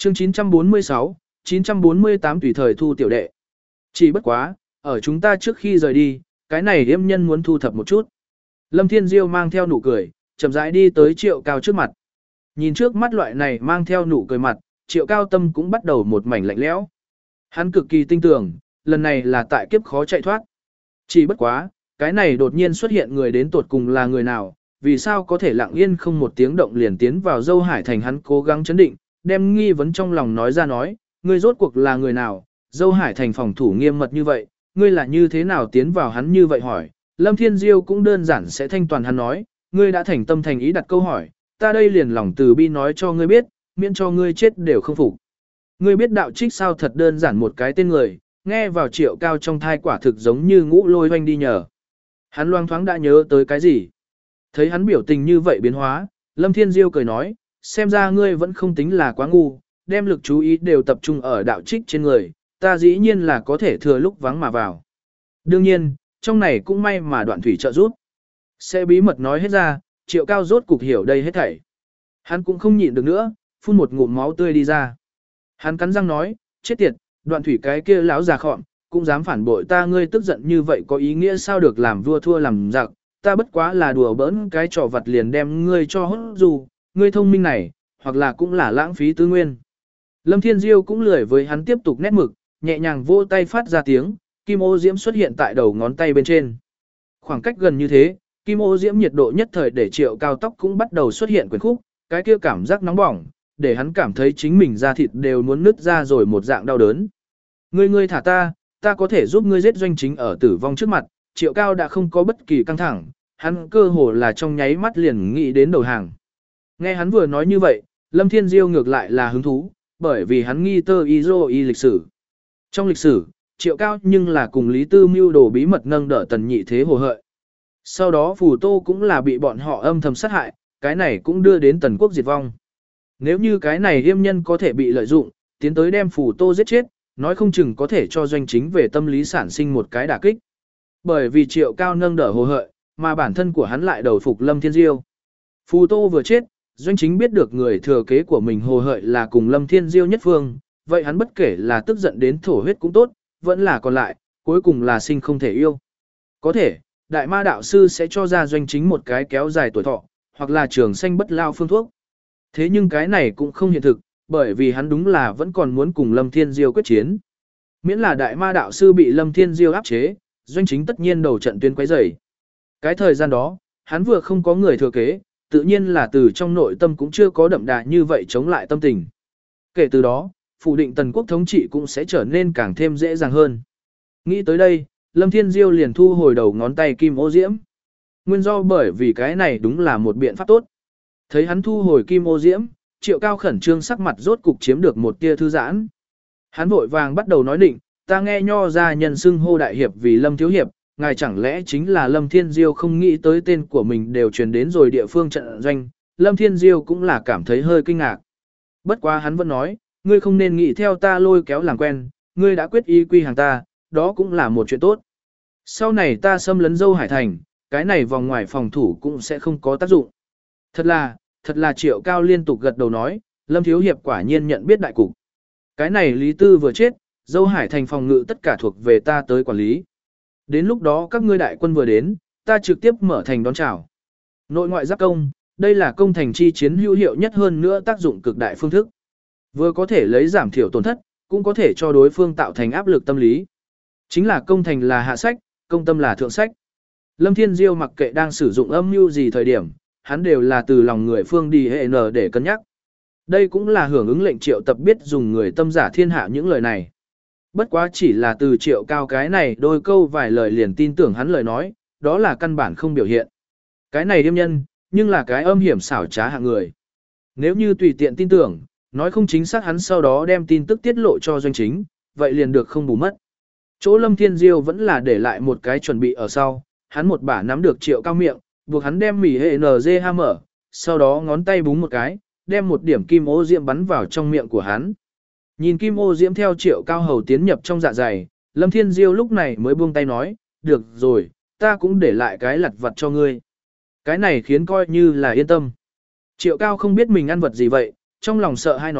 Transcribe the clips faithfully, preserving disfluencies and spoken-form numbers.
Chương chín trăm bốn mươi sáu, chín trăm bốn mươi tám tùy thời thu tiểu đệ. Chỉ bất quá, ở chúng ta trước khi rời đi, cái này yêm nhân muốn thu thập một chút. Lâm Thiên Diêu mang theo nụ cười, chậm rãi đi tới Triệu Cao trước mặt. Nhìn trước mắt loại này mang theo nụ cười mặt, Triệu Cao tâm cũng bắt đầu một mảnh lạnh lẽo. Hắn cực kỳ tin tưởng, lần này là tại kiếp khó chạy thoát. Chỉ bất quá, cái này đột nhiên xuất hiện người đến tột cùng là người nào, vì sao có thể lặng yên không một tiếng động liền tiến vào Dâu Hải Thành. Hắn cố gắng chấn định, đem nghi vấn trong lòng nói ra nói, ngươi rốt cuộc là người nào, Dâu Hải Thành phòng thủ nghiêm mật như vậy, ngươi là như thế nào tiến vào. Hắn như vậy hỏi, Lâm Thiên Diêu cũng đơn giản sẽ thanh toàn hắn nói, ngươi đã thành tâm thành ý đặt câu hỏi, ta đây liền lòng từ bi nói cho ngươi biết, miễn cho ngươi chết đều không phục. Ngươi biết đạo trích sao? Thật đơn giản một cái tên người, nghe vào Triệu Cao trong thai quả thực giống như ngũ lôi hoanh đi nhờ. Hắn loang thoáng đã nhớ tới cái gì. Thấy hắn biểu tình như vậy biến hóa, Lâm Thiên Diêu cười nói, xem ra ngươi vẫn không tính là quá ngu, đem lực chú ý đều tập trung ở đạo trích trên người, ta dĩ nhiên là có thể thừa lúc vắng mà vào. Đương nhiên, trong này cũng may mà Đoạn Thủy trợ giúp. Sẽ bí mật nói hết ra, Triệu Cao rốt cục hiểu đây hết thảy. Hắn cũng không nhịn được nữa, phun một ngụm máu tươi đi ra. Hắn cắn răng nói, chết tiệt, Đoạn Thủy cái kia lão già khọm, cũng dám phản bội ta. Ngươi tức giận như vậy có ý nghĩa sao? Được làm vua thua làm giặc, ta bất quá là đùa bỡn cái trò vặt liền đem ngươi cho hốt dù, ngươi thông minh này, hoặc là cũng là lãng phí tư nguyên. Lâm Thiên Diêu cũng lười với hắn tiếp tục nét mực, nhẹ nhàng vỗ tay phát ra tiếng, kim ô diễm xuất hiện tại đầu ngón tay bên trên. Khoảng cách gần như thế, kim ô diễm nhiệt độ nhất thời để Triệu Cao tóc cũng bắt đầu xuất hiện quyển khúc, cái kia cảm giác nóng bỏng, để hắn cảm thấy chính mình da thịt đều muốn nứt ra rồi một dạng đau đớn. Ngươi ngươi thả ta, ta có thể giúp ngươi giết Doanh Chính ở tử vong trước mặt. Triệu Cao đã không có bất kỳ căng thẳng, hắn cơ hồ là trong nháy mắt liền nghĩ đến đầu hàng. Nghe hắn vừa nói như vậy, Lâm Thiên Diêu ngược lại là hứng thú, bởi vì hắn nghi tơ y dô y lịch sử. Trong lịch sử, Triệu Cao nhưng là cùng Lý Tư mưu đồ bí mật nâng đỡ Tần Nhị Thế hồ hợi. Sau đó Phù Tô cũng là bị bọn họ âm thầm sát hại, cái này cũng đưa đến Tần quốc diệt vong. Nếu như cái này yêm nhân có thể bị lợi dụng, tiến tới đem Phù Tô giết chết, nói không chừng có thể cho Doanh Chính về tâm lý sản sinh một cái đả kích. Bởi vì Triệu Cao nâng đỡ hồ hợi, mà bản thân của hắn lại đầu phục Lâm Thiên Diêu. Phù Tô vừa chết, Doanh Chính biết được người thừa kế của mình hồ hợi là cùng Lâm Thiên Diêu nhất phương, vậy hắn bất kể là tức giận đến thổ huyết cũng tốt, vẫn là còn lại, cuối cùng là sinh không thể yêu. Có thể, Đại Ma Đạo Sư sẽ cho ra Doanh Chính một cái kéo dài tuổi thọ, hoặc là trường sanh bất lao phương thuốc. Thế nhưng cái này cũng không hiện thực, bởi vì hắn đúng là vẫn còn muốn cùng Lâm Thiên Diêu quyết chiến. Miễn là Đại Ma Đạo Sư bị Lâm Thiên Diêu áp chế, Doanh Chính tất nhiên đầu trận tuyến quấy rầy. Cái thời gian đó, hắn vừa không có người thừa kế, tự nhiên là từ trong nội tâm cũng chưa có đậm đà như vậy chống lại tâm tình. Kể từ đó, phủ định Tần quốc thống trị cũng sẽ trở nên càng thêm dễ dàng hơn. Nghĩ tới đây, Lâm Thiên Diêu liền thu hồi đầu ngón tay kim ô diễm. Nguyên do bởi vì cái này đúng là một biện pháp tốt. Thấy hắn thu hồi kim ô diễm, Triệu Cao khẩn trương sắc mặt rốt cục chiếm được một tia thư giãn. Hắn vội vàng bắt đầu nói định, ta nghe nho ra nhân xưng hô đại hiệp vì Lâm Thiếu Hiệp, ngài chẳng lẽ chính là Lâm Thiên Diêu? Không nghĩ tới tên của mình đều truyền đến rồi địa phương trận doanh, Lâm Thiên Diêu cũng là cảm thấy hơi kinh ngạc. Bất quá hắn vẫn nói, ngươi không nên nghĩ theo ta lôi kéo làm quen, ngươi đã quyết ý quy hàng ta, đó cũng là một chuyện tốt. Sau này ta xâm lấn Dâu Hải Thành, cái này vòng ngoài phòng thủ cũng sẽ không có tác dụng. Thật là, thật là Triệu Cao liên tục gật đầu nói, Lâm Thiếu Hiệp quả nhiên nhận biết đại cục. Cái này Lý Tư vừa chết, Dâu Hải Thành phòng ngự tất cả thuộc về ta tới quản lý. Đến lúc đó các ngươi đại quân vừa đến, ta trực tiếp mở thành đón chào. Nội ngoại giáp công, đây là công thành chi chiến hữu hiệu nhất hơn nữa tác dụng cực đại phương thức. Vừa có thể lấy giảm thiểu tổn thất, cũng có thể cho đối phương tạo thành áp lực tâm lý. Chính là công thành là hạ sách, công tâm là thượng sách. Lâm Thiên Diêu mặc kệ đang sử dụng âm mưu gì thời điểm, hắn đều là từ lòng người phương đi hệ nở để cân nhắc. Đây cũng là hưởng ứng lệnh Triệu Tập biết dùng người tâm giả thiên hạ những lời này. Bất quá chỉ là từ Triệu Cao cái này đôi câu vài lời liền tin tưởng hắn lời nói, đó là căn bản không biểu hiện. Cái này điềm nhân, nhưng là cái âm hiểm xảo trá hạng người. Nếu như tùy tiện tin tưởng, nói không chính xác hắn sau đó đem tin tức tiết lộ cho Doanh Chính, vậy liền được không bù mất. Chỗ Lâm Thiên Diêu vẫn là để lại một cái chuẩn bị ở sau, hắn một bả nắm được Triệu Cao miệng, buộc hắn đem mỉ hệ en giê ha mở, sau đó ngón tay búng một cái, đem một điểm kim ô diễm bắn vào trong miệng của hắn. Nhìn kim ô diễm theo Triệu Cao hầu tiến nhập trong dạ dày, Lâm Thiên Diêu lúc này mới buông tay nói, được rồi, ta cũng để lại cái lặt vặt cho ngươi. Cái này khiến coi như là yên tâm. Triệu Cao không biết mình ăn vật gì vậy, trong lòng sợ hay nói,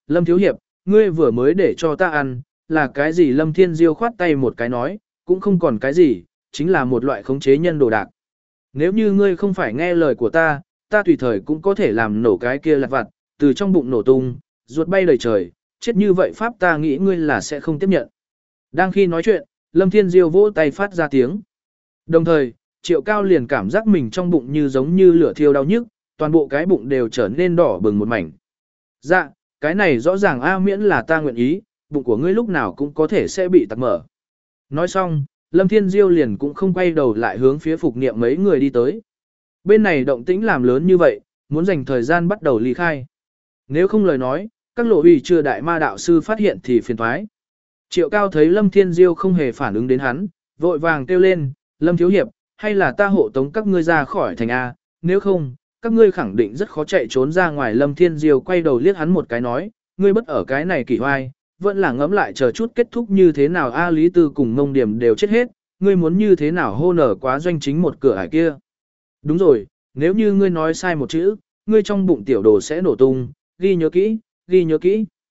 Lâm Thiếu Hiệp, ngươi vừa mới để cho ta ăn, là cái gì? Lâm Thiên Diêu khoát tay một cái nói, cũng không còn cái gì, chính là một loại khống chế nhân đồ đạc. Nếu như ngươi không phải nghe lời của ta, ta tùy thời cũng có thể làm nổ cái kia lặt vặt, từ trong bụng nổ tung, ruột bay đầy trời, chết như vậy pháp ta nghĩ ngươi là sẽ không tiếp nhận. Đang khi nói chuyện, Lâm Thiên Diêu vỗ tay phát ra tiếng. Đồng thời, Triệu Cao liền cảm giác mình trong bụng như giống như lửa thiêu đau nhức, toàn bộ cái bụng đều trở nên đỏ bừng một mảnh. Dạ, cái này rõ ràng a miễn là ta nguyện ý, bụng của ngươi lúc nào cũng có thể sẽ bị tắc mở. Nói xong, Lâm Thiên Diêu liền cũng không quay đầu lại hướng phía Phục Niệm mấy người đi tới. Bên này động tĩnh làm lớn như vậy, muốn dành thời gian bắt đầu ly khai. Nếu không lời nói, các lộ ủy chưa đại ma đạo sư phát hiện thì phiền thoái. Triệu Cao thấy Lâm Thiên Diêu không hề phản ứng đến hắn, vội vàng kêu lên, Lâm Thiếu Hiệp, hay là ta hộ tống các ngươi ra khỏi thành A, nếu không, các ngươi khẳng định rất khó chạy trốn ra ngoài. Lâm Thiên Diêu quay đầu liếc hắn một cái nói, ngươi bất ở cái này kỳ hoai, vẫn là ngẫm lại chờ chút kết thúc như thế nào A Lý Tư cùng Mông Điểm đều chết hết, ngươi muốn như thế nào hô nở quá doanh chính một cửa ải kia. Đúng rồi, nếu như ngươi nói sai một chữ, ngươi trong bụng tiểu đồ sẽ nổ tung, ghi nhớ kỹ, ghi nhớ kỹ.